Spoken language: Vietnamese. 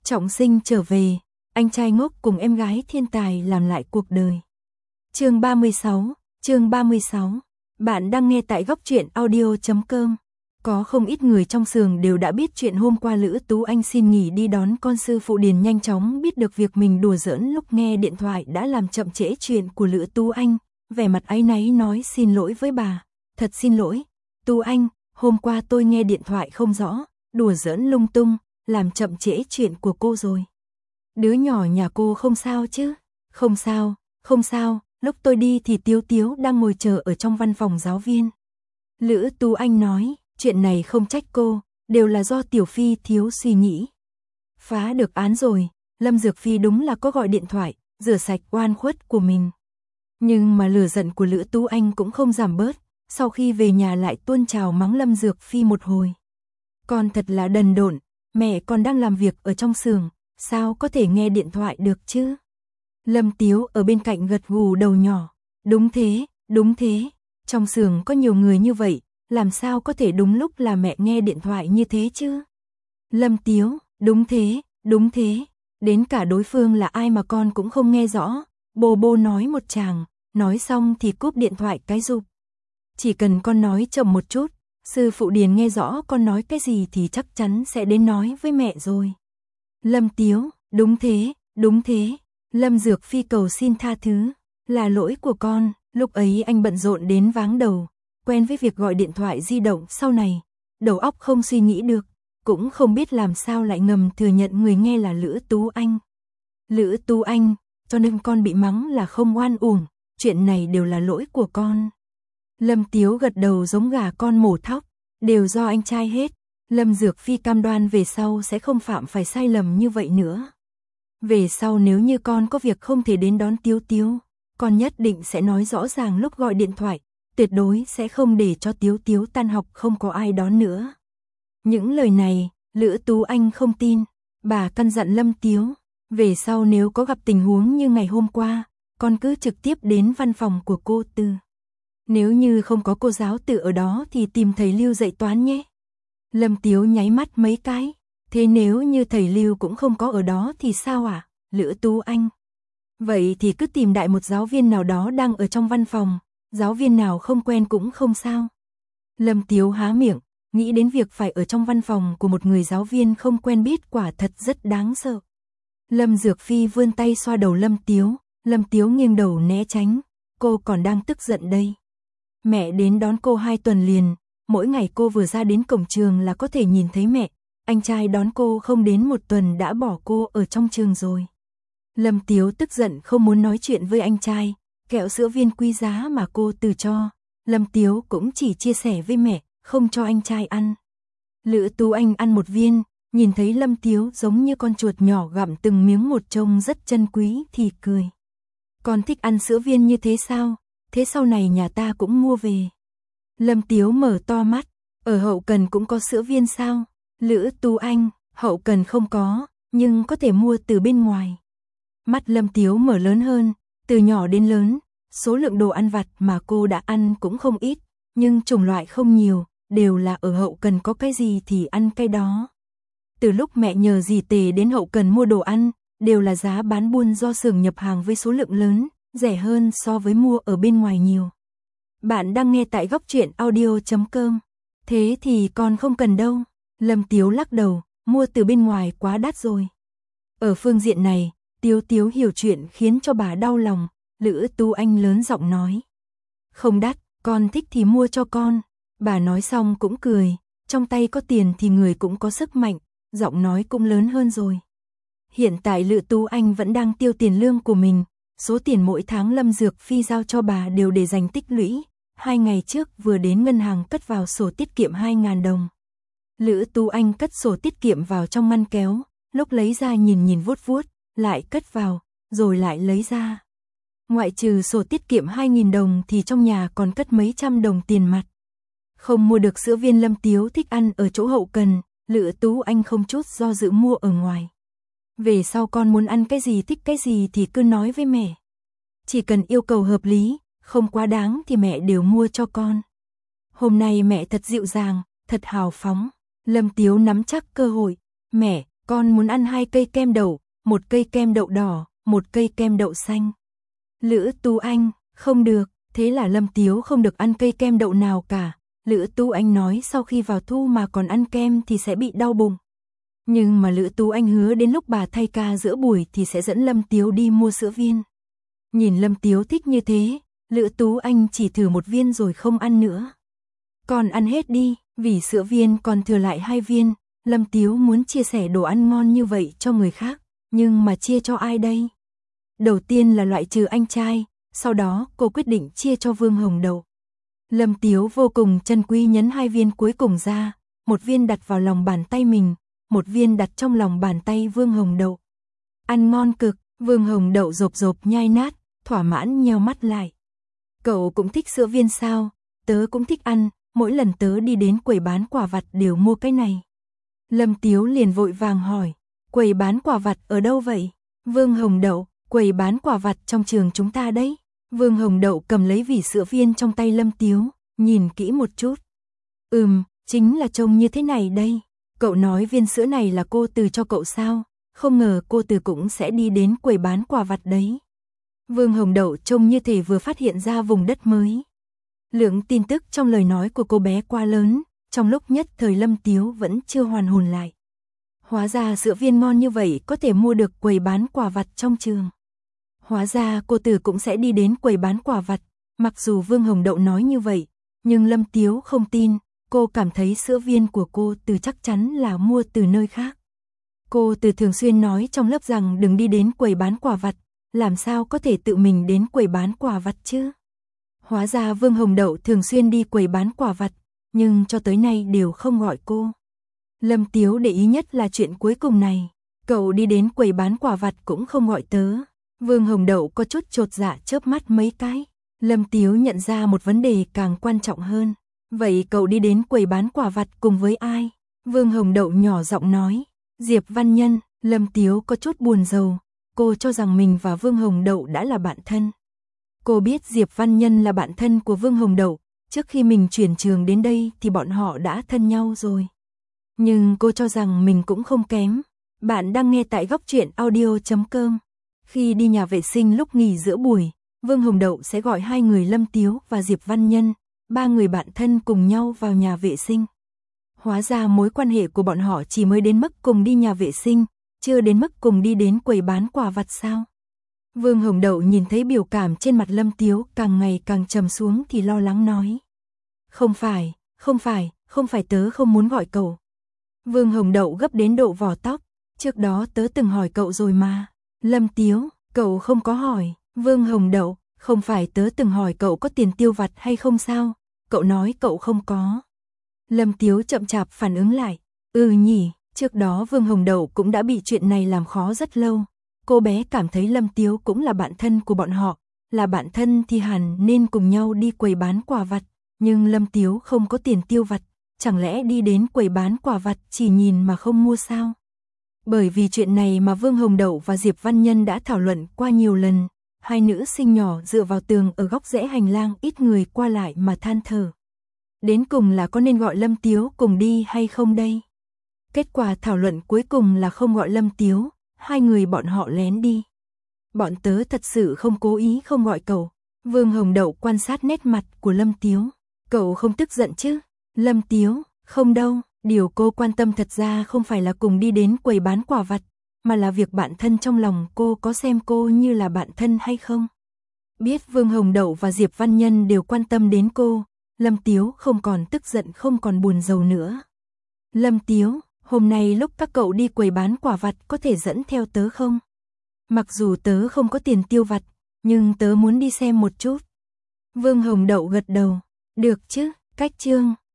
Trọng sinh trở về, anh trai ngốc cùng em gái thiên tài làm lại cuộc đời. Chương 36. Bạn đang nghe tại góc truyện audio.com. Có không ít người trong xưởng đều đã biết chuyện hôm qua Lữ Tú Anh xin nghỉ đi đón con. Sư phụ Điền nhanh chóng biết được việc mình đùa giỡn lúc nghe điện thoại đã làm chậm trễ chuyện của Lữ Tú Anh, vẻ mặt áy náy nói xin lỗi với bà. Thật xin lỗi, Tú Anh, hôm qua tôi nghe điện thoại không rõ, đùa giỡn lung tung, làm chậm trễ chuyện của cô rồi. Đứa nhỏ nhà cô không sao chứ? Không sao, lúc tôi đi thì Tiếu Tiếu đang ngồi chờ ở trong văn phòng giáo viên. Lữ Tú Anh nói, chuyện này không trách cô, đều là do Tiểu Phi thiếu suy nghĩ. Phá được án rồi, Lâm Dược Phi đúng là có gọi điện thoại, rửa sạch oan khuất của mình. Nhưng mà lửa giận của Lữ Tú Anh cũng không giảm bớt, sau khi về nhà lại tuôn trào mắng Lâm Dược Phi một hồi. Con thật là đần độn, mẹ con đang làm việc ở trong xưởng, sao có thể nghe điện thoại được chứ? Lâm Tiếu ở bên cạnh gật gù đầu nhỏ, đúng thế, trong xưởng có nhiều người như vậy, làm sao có thể đúng lúc là mẹ nghe điện thoại như thế chứ? Lâm Tiếu, đúng thế, đến cả đối phương là ai mà con cũng không nghe rõ, bô nói một tràng, nói xong thì cúp điện thoại cái rụp. Chỉ cần con nói chậm một chút, sư phụ Điền nghe rõ con nói cái gì thì chắc chắn sẽ đến nói với mẹ rồi. Lâm Tiếu, đúng thế, Lâm Dược Phi cầu xin tha thứ, là lỗi của con, lúc ấy anh bận rộn đến váng đầu, quen với việc gọi điện thoại di động sau này, đầu óc không suy nghĩ được, cũng không biết làm sao lại ngầm thừa nhận người nghe là Lữ Tú Anh. Lữ Tú Anh, cho nên con bị mắng là không oan uổng, chuyện này đều là lỗi của con. Lâm Tiếu gật đầu giống gà con mổ thóc, đều do anh trai hết. Lâm Dược Phi cam đoan về sau sẽ không phạm phải sai lầm như vậy nữa. Về sau nếu như con có việc không thể đến đón Tiếu Tiếu, con nhất định sẽ nói rõ ràng lúc gọi điện thoại, tuyệt đối sẽ không để cho Tiếu Tiếu tan học không có ai đón nữa. Những lời này, Lữ Tú Anh không tin, bà căn dặn Lâm Tiếu, về sau nếu có gặp tình huống như ngày hôm qua, con cứ trực tiếp đến văn phòng của cô Tư. Nếu như không có cô giáo Tự ở đó thì tìm thầy Lưu dạy toán nhé. Lâm Tiếu nháy mắt mấy cái, thế nếu như thầy Lưu cũng không có ở đó thì sao ạ? Lữ Tú Anh. Vậy thì cứ tìm đại một giáo viên nào đó đang ở trong văn phòng, giáo viên nào không quen cũng không sao. Lâm Tiếu há miệng, nghĩ đến việc phải ở trong văn phòng của một người giáo viên không quen biết quả thật rất đáng sợ. Lâm Dược Phi vươn tay xoa đầu Lâm Tiếu nghiêng đầu né tránh, cô còn đang tức giận đây. Mẹ đến đón cô 2 tuần liền, mỗi ngày cô vừa ra đến cổng trường là có thể nhìn thấy mẹ, anh trai đón cô không đến 1 tuần đã bỏ cô ở trong trường rồi. Lâm Tiếu tức giận không muốn nói chuyện với anh trai, kẹo sữa viên quý giá mà cô từ cho, Lâm Tiếu cũng chỉ chia sẻ với mẹ, không cho anh trai ăn. Lữ Tú Anh ăn một viên, nhìn thấy Lâm Tiếu giống như con chuột nhỏ gặm từng miếng một trông rất chân quý thì cười. Con thích ăn sữa viên như thế sao? Thế sau này nhà ta cũng mua về. Lâm Tiếu mở to mắt, ở hậu cần cũng có sữa viên sao? Lữ Tú Anh, hậu cần không có, nhưng có thể mua từ bên ngoài. Mắt Lâm Tiếu mở lớn hơn, từ nhỏ đến lớn, số lượng đồ ăn vặt mà cô đã ăn cũng không ít, nhưng chủng loại không nhiều, đều là ở hậu cần có cái gì thì ăn cái đó. Từ lúc mẹ nhờ dì Tề đến hậu cần mua đồ ăn, đều là giá bán buôn do xưởng nhập hàng với số lượng lớn, rẻ hơn so với mua ở bên ngoài nhiều. Bạn đang nghe tại góc truyện audio.com. Thế thì con không cần đâu. Lâm Tiếu lắc đầu, mua từ bên ngoài quá đắt rồi. Ở phương diện này, Tiếu hiểu chuyện khiến cho bà đau lòng, Lữ Tú Anh lớn giọng nói. Không đắt, con thích thì mua cho con. Bà nói xong cũng cười, trong tay có tiền thì người cũng có sức mạnh, giọng nói cũng lớn hơn rồi. Hiện tại Lữ Tú Anh vẫn đang tiêu tiền lương của mình, số tiền mỗi tháng Lâm Dược Phi giao cho bà đều để dành tích lũy, 2 ngày trước vừa đến ngân hàng cất vào sổ tiết kiệm 2.000 đồng. Lữ Tú Anh cất sổ tiết kiệm vào trong ngăn kéo, lúc lấy ra nhìn vuốt, lại cất vào, rồi lại lấy ra. Ngoại trừ sổ tiết kiệm 2.000 đồng thì trong nhà còn cất mấy trăm đồng tiền mặt. Không mua được sữa viên Lâm Tiếu thích ăn ở chỗ hậu cần, Lữ Tú Anh không chút do dự mua ở ngoài. Về sau con muốn ăn cái gì thích cái gì thì cứ nói với mẹ. Chỉ cần yêu cầu hợp lý, không quá đáng thì mẹ đều mua cho con. Hôm nay mẹ thật dịu dàng, thật hào phóng. Lâm Tiếu nắm chắc cơ hội. Mẹ, Con muốn ăn 2 cây kem đậu, 1 cây kem đậu đỏ, 1 cây kem đậu xanh. Lữ Tú Anh, không được, thế là Lâm Tiếu không được ăn cây kem đậu nào cả. Lữ Tú Anh nói sau khi vào thu mà còn ăn kem thì sẽ bị đau bụng. Nhưng mà Lữ Tú Anh hứa đến lúc bà thay ca giữa buổi thì sẽ dẫn Lâm Tiếu đi mua sữa viên. Nhìn Lâm Tiếu thích như thế, Lữ Tú Anh chỉ thử 1 viên rồi không ăn nữa. Còn ăn hết đi, vì sữa viên còn thừa lại 2 viên, Lâm Tiếu muốn chia sẻ đồ ăn ngon như vậy cho người khác, nhưng mà chia cho ai đây? Đầu tiên là loại trừ anh trai, sau đó cô quyết định chia cho Vương Hồng Đậu. Lâm Tiếu vô cùng trân quý nhấn 2 viên cuối cùng ra, 1 viên đặt vào lòng bàn tay mình, 1 viên đặt trong lòng bàn tay Vương Hồng Đậu. Ăn ngon cực, Vương Hồng Đậu rộp rộp nhai nát, thỏa mãn nheo mắt lại. Cậu cũng thích sữa viên sao? Tớ cũng thích ăn, mỗi lần tớ đi đến quầy bán quả vặt đều mua cái này. Lâm Tiếu liền vội vàng hỏi, quầy bán quả vặt ở đâu vậy? Vương Hồng Đậu, quầy bán quả vặt trong trường chúng ta đấy. Vương Hồng Đậu cầm lấy vỉ sữa viên trong tay Lâm Tiếu, nhìn kỹ một chút. Chính là trông như thế này đây. Cậu nói viên sữa này là cô Từ cho cậu sao? Không ngờ cô Từ cũng sẽ đi đến quầy bán quả vặt đấy. Vương Hồng Đậu trông như thể vừa phát hiện ra vùng đất mới. Lượng tin tức trong lời nói của cô bé quá lớn, trong lúc nhất thời Lâm Tiếu vẫn chưa hoàn hồn lại. Hóa ra sữa viên ngon như vậy có thể mua được quầy bán quả vặt trong trường. Hóa ra cô Từ cũng sẽ đi đến quầy bán quả vặt, mặc dù Vương Hồng Đậu nói như vậy, nhưng Lâm Tiếu không tin, cô cảm thấy sữa viên của cô Từ chắc chắn là mua từ nơi khác. Cô Từ thường xuyên nói trong lớp rằng đừng đi đến quầy bán quả vặt, làm sao có thể tự mình đến quầy bán quả vặt chứ? Hóa ra Vương Hồng Đậu thường xuyên đi quầy bán quả vặt, nhưng cho tới nay đều không gọi cô. Lâm Tiếu để ý nhất là chuyện cuối cùng này, cậu đi đến quầy bán quả vặt cũng không gọi tớ. Vương Hồng Đậu có chút chột dạ chớp mắt mấy cái. Lâm Tiếu nhận ra một vấn đề càng quan trọng hơn. Vậy cậu đi đến quầy bán quả vặt cùng với ai? Vương Hồng Đậu nhỏ giọng nói. Diệp Văn Nhân. Lâm Tiếu có chút buồn rầu. Cô cho rằng mình và Vương Hồng Đậu đã là bạn thân. Cô biết Diệp Văn Nhân là bạn thân của Vương Hồng Đậu. Trước khi mình chuyển trường đến đây thì bọn họ đã thân nhau rồi. Nhưng cô cho rằng mình cũng không kém. Bạn đang nghe tại góc truyện audio.com. Khi đi nhà vệ sinh lúc nghỉ giữa buổi, Vương Hồng Đậu sẽ gọi 2 người Lâm Tiếu và Diệp Văn Nhân, 3 người bạn thân cùng nhau vào nhà vệ sinh. Hóa ra mối quan hệ của bọn họ chỉ mới đến mức cùng đi nhà vệ sinh, chưa đến mức cùng đi đến quầy bán quả vặt sao? Vương Hồng Đậu nhìn thấy biểu cảm trên mặt Lâm Tiếu càng ngày càng trầm xuống thì lo lắng nói. Không phải tớ không muốn gọi cậu. Vương Hồng Đậu gấp đến độ vò tóc, trước đó tớ từng hỏi cậu rồi mà. Lâm Tiếu, cậu không có hỏi. Vương Hồng Đậu, không phải tớ từng hỏi cậu có tiền tiêu vặt hay không sao? Cậu nói cậu không có. Lâm Tiếu chậm chạp phản ứng lại. Nhỉ, trước đó Vương Hồng Đậu cũng đã bị chuyện này làm khó rất lâu. Cô bé cảm thấy Lâm Tiếu cũng là bạn thân của bọn họ. Là bạn thân thì hẳn nên cùng nhau đi quầy bán quả vặt. Nhưng Lâm Tiếu không có tiền tiêu vặt. Chẳng lẽ đi đến quầy bán quả vặt chỉ nhìn mà không mua sao? Bởi vì chuyện này mà Vương Hồng Đậu và Diệp Văn Nhân đã thảo luận qua nhiều lần. 2 nữ sinh nhỏ dựa vào tường ở góc rẽ hành lang ít người qua lại mà than thở. Đến cùng là có nên gọi Lâm Tiếu cùng đi hay không đây? Kết quả thảo luận cuối cùng là không gọi Lâm Tiếu, 2 người bọn họ lén đi. Bọn tớ thật sự không cố ý không gọi cậu. Vương Hồng Đậu quan sát nét mặt của Lâm Tiếu. Cậu không tức giận chứ? Lâm Tiếu, không đâu. Điều cô quan tâm thật ra không phải là cùng đi đến quầy bán quả vặt, mà là việc bạn thân trong lòng cô có xem cô như là bạn thân hay không. Biết Vương Hồng Đậu và Diệp Văn Nhân đều quan tâm đến cô, Lâm Tiếu không còn tức giận không còn buồn rầu nữa. Lâm Tiếu, hôm nay lúc các cậu đi quầy bán quả vặt có thể dẫn theo tớ không? Mặc dù tớ không có tiền tiêu vặt, nhưng tớ muốn đi xem một chút. Vương Hồng Đậu gật đầu, được chứ, cách chương.